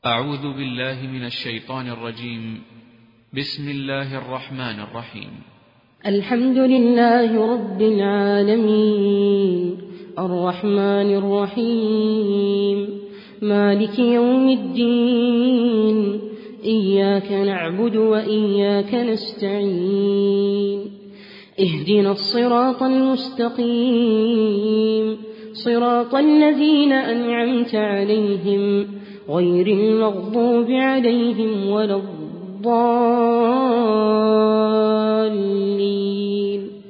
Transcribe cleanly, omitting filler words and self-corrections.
أعوذ بالله من الشيطان الرجيم. بسم الله الرحمن الرحيم. الحمد لله رب العالمين، الرحمن الرحيم، مالك يوم الدين، إياك نعبد وإياك نستعين، اهدنا الصراط المستقيم، صراط الذين أنعمت عليهم غير المغضوب عليهم ولا الضالين.